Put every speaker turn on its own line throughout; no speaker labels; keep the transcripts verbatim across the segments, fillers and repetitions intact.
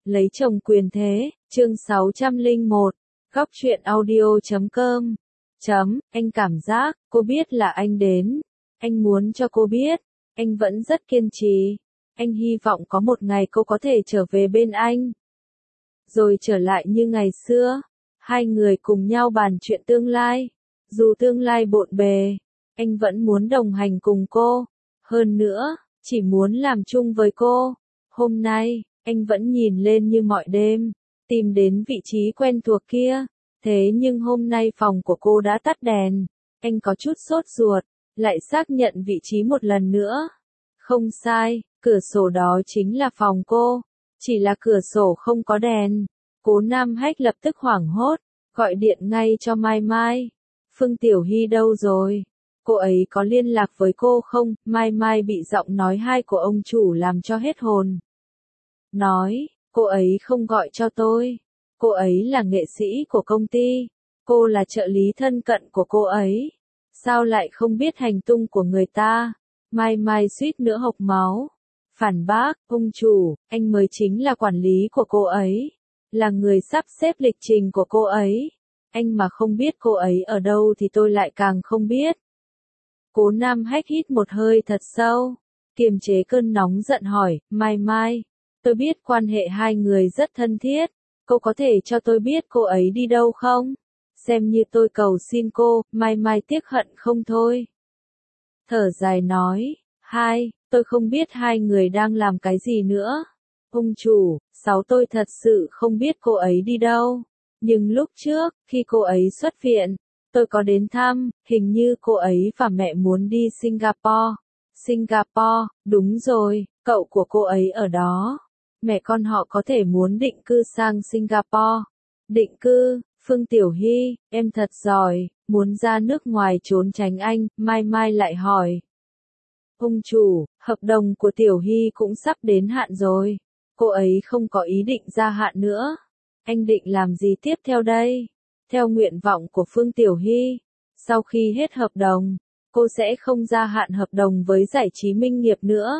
Lấy chồng quyền thế, chương sáu trăm lẻ một, góc truyện audio chấm com. Chấm, anh cảm giác, cô biết là anh đến. Anh muốn cho cô biết, anh vẫn rất kiên trì. Anh hy vọng có một ngày cô có thể trở về bên anh. Rồi trở lại như ngày xưa. Hai người cùng nhau bàn chuyện tương lai. Dù tương lai bộn bề, anh vẫn muốn đồng hành cùng cô. Hơn nữa, chỉ muốn làm chung với cô. Hôm nay, anh vẫn nhìn lên như mọi đêm, tìm đến vị trí quen thuộc kia. Thế nhưng hôm nay phòng của cô đã tắt đèn. Anh có chút sốt ruột, lại xác nhận vị trí một lần nữa. Không sai, cửa sổ đó chính là phòng cô. Chỉ là cửa sổ không có đèn. Cố Nam Hách lập tức hoảng hốt, gọi điện ngay cho Mai Mai. Phương Tiểu Hy đâu rồi? Cô ấy có liên lạc với cô không? Mai Mai bị giọng nói hai của ông chủ làm cho hết hồn. Nói, cô ấy không gọi cho tôi. Cô ấy là nghệ sĩ của công ty. Cô là trợ lý thân cận của cô ấy. Sao lại không biết hành tung của người ta? Mai Mai suýt nữa hộc máu. Phản bác, ông chủ, anh mới chính là quản lý của cô ấy. Là người sắp xếp lịch trình của cô ấy. Anh mà không biết cô ấy ở đâu thì tôi lại càng không biết. Cố Nam Hách hít một hơi thật sâu, kiềm chế cơn nóng giận hỏi, Mai Mai, tôi biết quan hệ hai người rất thân thiết, cô có thể cho tôi biết cô ấy đi đâu không? Xem như tôi cầu xin cô. Mai Mai tiếc hận không thôi. Thở dài nói, hai, tôi không biết hai người đang làm cái gì nữa. Ông chủ, sáu tôi thật sự không biết cô ấy đi đâu. Nhưng lúc trước, khi cô ấy xuất viện, tôi có đến thăm, hình như cô ấy và mẹ muốn đi Singapore. Singapore, đúng rồi, cậu của cô ấy ở đó. Mẹ con họ có thể muốn định cư sang Singapore. Định cư, Phương Tiểu Hy, em thật giỏi, muốn ra nước ngoài trốn tránh anh. Mai Mai lại hỏi. Ông chủ, hợp đồng của Tiểu Hy cũng sắp đến hạn rồi. Cô ấy không có ý định gia hạn nữa. Anh định làm gì tiếp theo đây? Theo nguyện vọng của Phương Tiểu Hy, sau khi hết hợp đồng, cô sẽ không gia hạn hợp đồng với giải trí Minh Nghiệp nữa.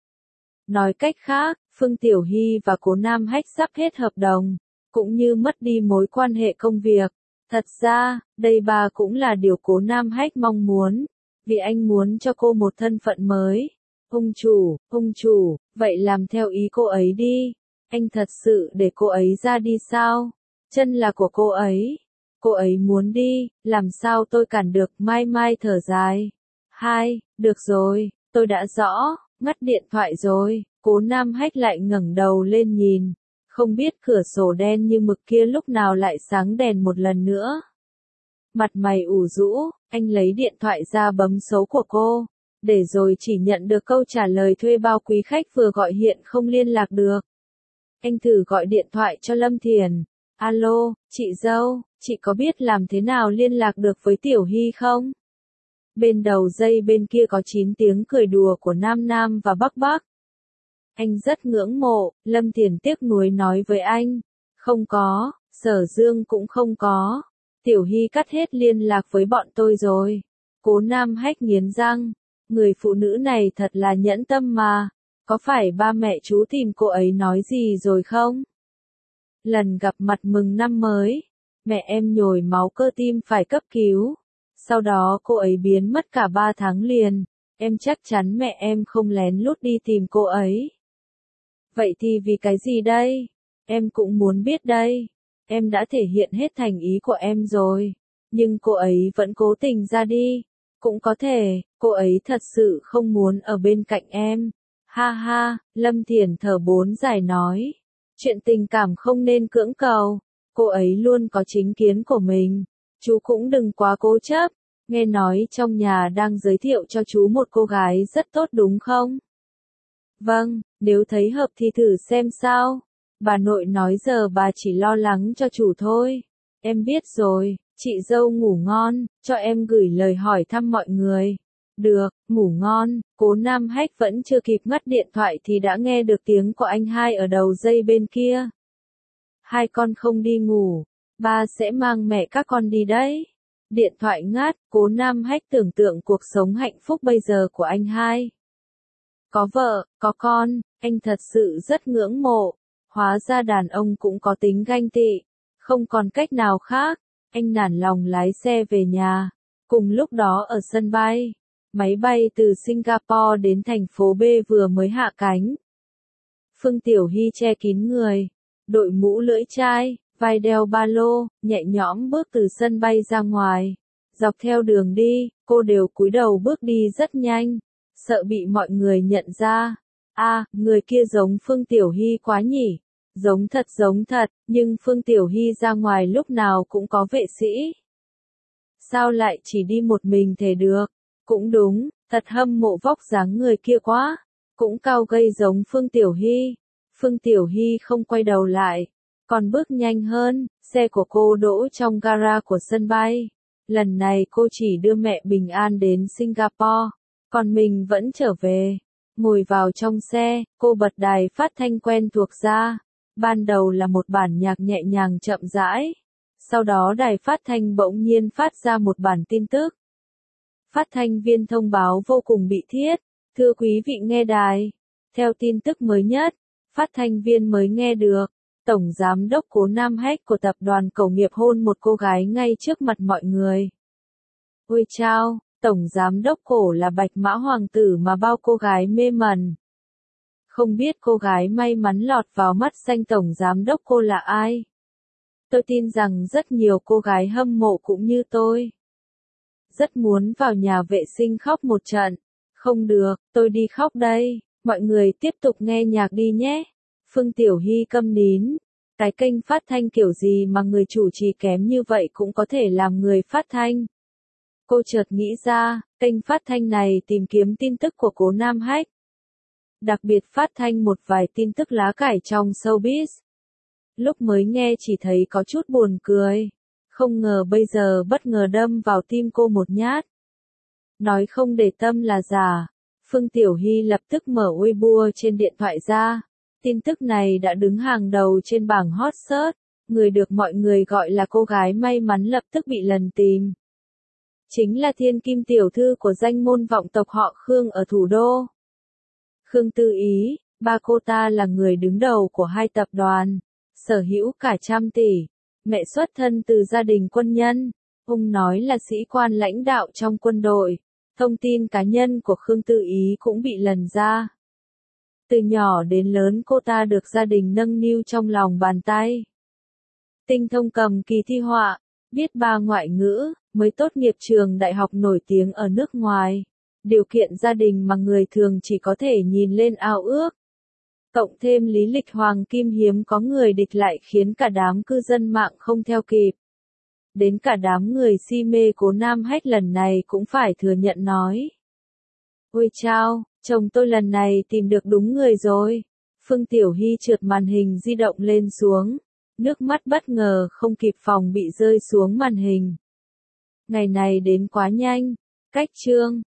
Nói cách khác, Phương Tiểu Hy và Cố Nam Hách sắp hết hợp đồng, cũng như mất đi mối quan hệ công việc. Thật ra, đây bà cũng là điều Cố Nam Hách mong muốn, vì anh muốn cho cô một thân phận mới. Ông chủ, ông chủ, vậy làm theo ý cô ấy đi. Anh thật sự để cô ấy ra đi sao? Chân là của cô ấy. Cô ấy muốn đi, làm sao tôi cản được? Mai Mai thở dài. Hai, được rồi, tôi đã rõ, ngắt điện thoại rồi. Cố Nam Hách lại ngẩng đầu lên nhìn. Không biết cửa sổ đen như mực kia lúc nào lại sáng đèn một lần nữa. Mặt mày ủ rũ, anh lấy điện thoại ra bấm số của cô. Để rồi chỉ nhận được câu trả lời thuê bao quý khách vừa gọi hiện không liên lạc được. Anh thử gọi điện thoại cho Lâm Thiền. Alo, chị dâu, chị có biết làm thế nào liên lạc được với Tiểu Hy không? Bên đầu dây bên kia có chín tiếng cười đùa của Nam Nam và Bắc Bắc. Anh rất ngưỡng mộ, Lâm Thiền tiếc nuối nói với anh. Không có, Sở Dương cũng không có. Tiểu Hy cắt hết liên lạc với bọn tôi rồi. Cố Nam Hách nghiến răng. Người phụ nữ này thật là nhẫn tâm mà. Có phải ba mẹ chú tìm cô ấy nói gì rồi không? Lần gặp mặt mừng năm mới, mẹ em nhồi máu cơ tim phải cấp cứu. Sau đó cô ấy biến mất cả ba tháng liền. Em chắc chắn mẹ em không lén lút đi tìm cô ấy. Vậy thì vì cái gì đây? Em cũng muốn biết đây. Em đã thể hiện hết thành ý của em rồi. Nhưng cô ấy vẫn cố tình ra đi. Cũng có thể, cô ấy thật sự không muốn ở bên cạnh em. Ha ha, Lâm Thiền thở bốn dài nói. Chuyện tình cảm không nên cưỡng cầu. Cô ấy luôn có chính kiến của mình. Chú cũng đừng quá cố chấp. Nghe nói trong nhà đang giới thiệu cho chú một cô gái rất tốt đúng không? Vâng, nếu thấy hợp thì thử xem sao. Bà nội nói giờ bà chỉ lo lắng cho chủ thôi. Em biết rồi, chị dâu ngủ ngon, cho em gửi lời hỏi thăm mọi người. Được, ngủ ngon. Cố Nam Hách vẫn chưa kịp ngắt điện thoại thì đã nghe được tiếng của anh hai ở đầu dây bên kia. Hai con không đi ngủ, ba sẽ mang mẹ các con đi đấy. Điện thoại ngắt, Cố Nam Hách tưởng tượng cuộc sống hạnh phúc bây giờ của anh hai. Có vợ, có con, anh thật sự rất ngưỡng mộ. Hóa ra đàn ông cũng có tính ganh tị. Không còn cách nào khác, anh nản lòng lái xe về nhà. Cùng lúc đó ở sân bay, máy bay từ Singapore đến thành phố B vừa mới hạ cánh. Phương Tiểu Hy che kín người, đội mũ lưỡi chai, vai đeo ba lô, nhẹ nhõm bước từ sân bay ra ngoài. Dọc theo đường đi, cô đều cúi đầu bước đi rất nhanh, sợ bị mọi người nhận ra. À, người kia giống Phương Tiểu Hy quá nhỉ. Giống thật giống thật, nhưng Phương Tiểu Hy ra ngoài lúc nào cũng có vệ sĩ. Sao lại chỉ đi một mình thể được? Cũng đúng, thật hâm mộ vóc dáng người kia quá. Cũng cao gầy giống Phương Tiểu Hy. Phương Tiểu Hy không quay đầu lại, còn bước nhanh hơn. Xe của cô đỗ trong gara của sân bay. Lần này cô chỉ đưa mẹ bình an đến Singapore, còn mình vẫn trở về. Ngồi vào trong xe, cô bật đài phát thanh quen thuộc ra. Ban đầu là một bản nhạc nhẹ nhàng chậm rãi. Sau đó đài phát thanh bỗng nhiên phát ra một bản tin tức. Phát thanh viên thông báo vô cùng bị thiết. Thưa quý vị nghe đài. Theo tin tức mới nhất, phát thanh viên mới nghe được. Tổng giám đốc Cố Nam Hách của tập đoàn Cầu Nghiệp hôn một cô gái ngay trước mặt mọi người. Ôi chao, tổng giám đốc Cổ là Bạch Mã Hoàng tử mà bao cô gái mê mẩn. Không biết cô gái may mắn lọt vào mắt xanh tổng giám đốc cô là ai? Tôi tin rằng rất nhiều cô gái hâm mộ cũng như tôi. Rất muốn vào nhà vệ sinh khóc một trận. Không được, tôi đi khóc đây. Mọi người tiếp tục nghe nhạc đi nhé. Phương Tiểu Hy câm nín. Cái kênh phát thanh kiểu gì mà người chủ trì kém như vậy cũng có thể làm người phát thanh. Cô chợt nghĩ ra, kênh phát thanh này tìm kiếm tin tức của Cố Nam Hách. Đặc biệt phát thanh một vài tin tức lá cải trong showbiz. Lúc mới nghe chỉ thấy có chút buồn cười. Không ngờ bây giờ bất ngờ đâm vào tim cô một nhát. Nói không để tâm là giả. Phương Tiểu Hy lập tức mở Weibo trên điện thoại ra. Tin tức này đã đứng hàng đầu trên bảng hot search. Người được mọi người gọi là cô gái may mắn lập tức bị lần tìm. Chính là thiên kim tiểu thư của danh môn vọng tộc họ Khương ở thủ đô. Khương Tư Ý, ba cô ta là người đứng đầu của hai tập đoàn, sở hữu cả trăm tỷ. Mẹ xuất thân từ gia đình quân nhân, ông nói là sĩ quan lãnh đạo trong quân đội. Thông tin cá nhân của Khương Tư Ý cũng bị lần ra. Từ nhỏ đến lớn cô ta được gia đình nâng niu trong lòng bàn tay. Tinh thông cầm kỳ thi họa, biết ba ngoại ngữ, mới tốt nghiệp trường đại học nổi tiếng ở nước ngoài. Điều kiện gia đình mà người thường chỉ có thể nhìn lên ao ước. Cộng thêm lý lịch hoàng kim hiếm có người địch lại khiến cả đám cư dân mạng không theo kịp. Đến cả đám người si mê Cố Nam Hách lần này cũng phải thừa nhận nói. Ôi chao, chồng tôi lần này tìm được đúng người rồi. Phương Tiểu Hy trượt màn hình di động lên xuống. Nước mắt bất ngờ không kịp phòng bị rơi xuống màn hình. Ngày này đến quá nhanh. Cách chương